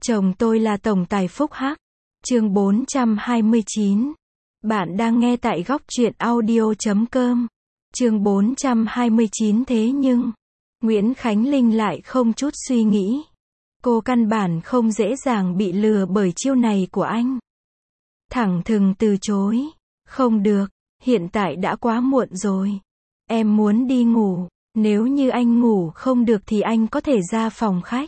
Chồng tôi là tổng tài phúc hắc. Chương 429. Bạn đang nghe tại góc truyện audio.com. Chương 429. Thế nhưng, Nguyễn Khánh Linh lại không chút suy nghĩ. Cô căn bản không dễ dàng bị lừa bởi chiêu này của anh. Thẳng thừng từ chối. Không được, hiện tại đã quá muộn rồi. Em muốn đi ngủ, nếu như anh ngủ không được thì anh có thể ra phòng khách.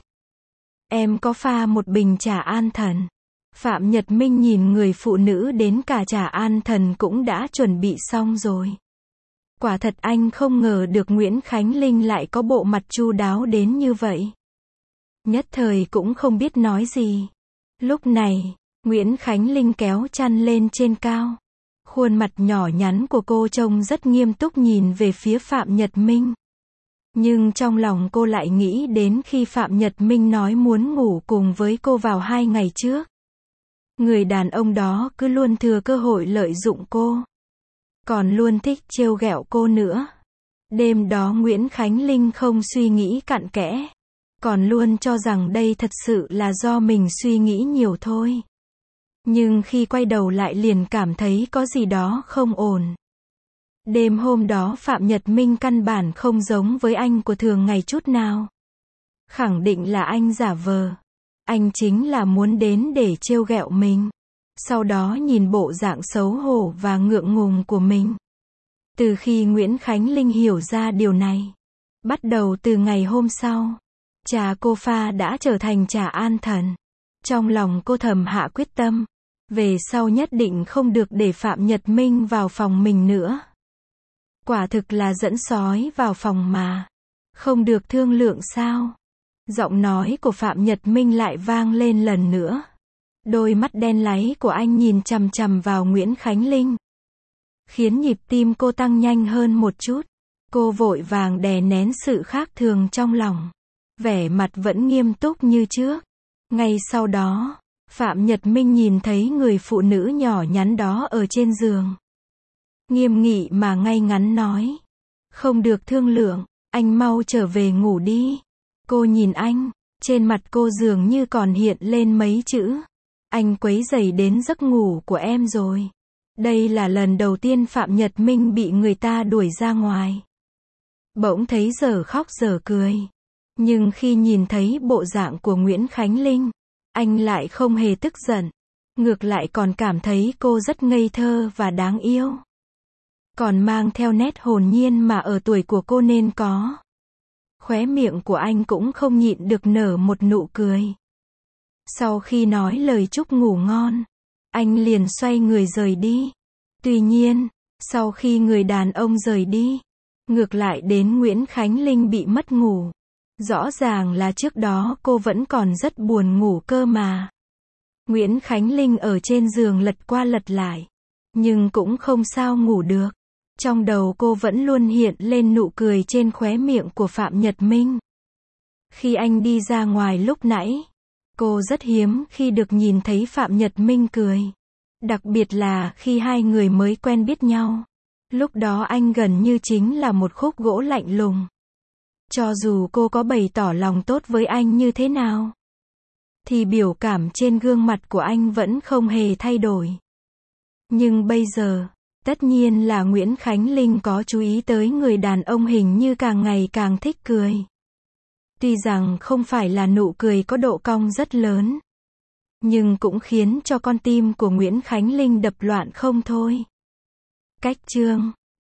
Em có pha một bình trà an thần. Phạm Nhật Minh nhìn người phụ nữ đến cả trà an thần cũng đã chuẩn bị xong rồi. Quả thật anh không ngờ được Nguyễn Khánh Linh lại có bộ mặt chu đáo đến như vậy. Nhất thời cũng không biết nói gì. Lúc này, Nguyễn Khánh Linh kéo chăn lên trên cao. Khuôn mặt nhỏ nhắn của cô trông rất nghiêm túc nhìn về phía Phạm Nhật Minh. Nhưng trong lòng cô lại nghĩ đến khi Phạm Nhật Minh nói muốn ngủ cùng với cô vào 2 ngày trước. Người đàn ông đó cứ luôn thừa cơ hội lợi dụng cô. Còn luôn thích trêu ghẹo cô nữa. Đêm đó Nguyễn Khánh Linh không suy nghĩ cặn kẽ. Còn luôn cho rằng đây thật sự là do mình suy nghĩ nhiều thôi. Nhưng khi quay đầu lại liền cảm thấy có gì đó không ổn. Đêm hôm đó Phạm Nhật Minh căn bản không giống với anh của thường ngày chút nào. Khẳng định là anh giả vờ. Anh chính là muốn đến để trêu ghẹo mình. Sau đó nhìn bộ dạng xấu hổ và ngượng ngùng của mình. Từ khi Nguyễn Khánh Linh hiểu ra điều này, bắt đầu từ ngày hôm sau, trà cô pha đã trở thành trà an thần. Trong lòng cô thầm hạ quyết tâm, về sau nhất định không được để Phạm Nhật Minh vào phòng mình nữa. Quả thực là dẫn sói vào phòng mà. Không được thương lượng sao? Giọng nói của Phạm Nhật Minh lại vang lên lần nữa. Đôi mắt đen láy của anh nhìn chằm chằm vào Nguyễn Khánh Linh, khiến nhịp tim cô tăng nhanh hơn một chút. Cô vội vàng đè nén sự khác thường trong lòng. Vẻ mặt vẫn nghiêm túc như trước. Ngay sau đó, Phạm Nhật Minh nhìn thấy người phụ nữ nhỏ nhắn đó ở trên giường. Nghiêm nghị mà ngay ngắn nói. Không được thương lượng, anh mau trở về ngủ đi. Cô nhìn anh, trên mặt cô dường như còn hiện lên mấy chữ. Anh quấy rầy đến giấc ngủ của em rồi. Đây là lần đầu tiên Phạm Nhật Minh bị người ta đuổi ra ngoài. Bỗng thấy dở khóc dở cười. Nhưng khi nhìn thấy bộ dạng của Nguyễn Khánh Linh, anh lại không hề tức giận. Ngược lại còn cảm thấy cô rất ngây thơ và đáng yêu. Còn mang theo nét hồn nhiên mà ở tuổi của cô nên có. Khóe miệng của anh cũng không nhịn được nở một nụ cười. Sau khi nói lời chúc ngủ ngon, anh liền xoay người rời đi. Tuy nhiên, sau khi người đàn ông rời đi, ngược lại đến Nguyễn Khánh Linh bị mất ngủ. Rõ ràng là trước đó cô vẫn còn rất buồn ngủ cơ mà. Nguyễn Khánh Linh ở trên giường lật qua lật lại, nhưng cũng không sao ngủ được. Trong đầu cô vẫn luôn hiện lên nụ cười trên khóe miệng của Phạm Nhật Minh. Khi anh đi ra ngoài lúc nãy, cô rất hiếm khi được nhìn thấy Phạm Nhật Minh cười. Đặc biệt là khi hai người mới quen biết nhau. Lúc đó anh gần như chính là một khúc gỗ lạnh lùng. Cho dù cô có bày tỏ lòng tốt với anh như thế nào, thì biểu cảm trên gương mặt của anh vẫn không hề thay đổi. Nhưng bây giờ, tất nhiên là Nguyễn Khánh Linh có chú ý tới người đàn ông hình như càng ngày càng thích cười. Tuy rằng không phải là nụ cười có độ cong rất lớn, nhưng cũng khiến cho con tim của Nguyễn Khánh Linh đập loạn không thôi. Cách chương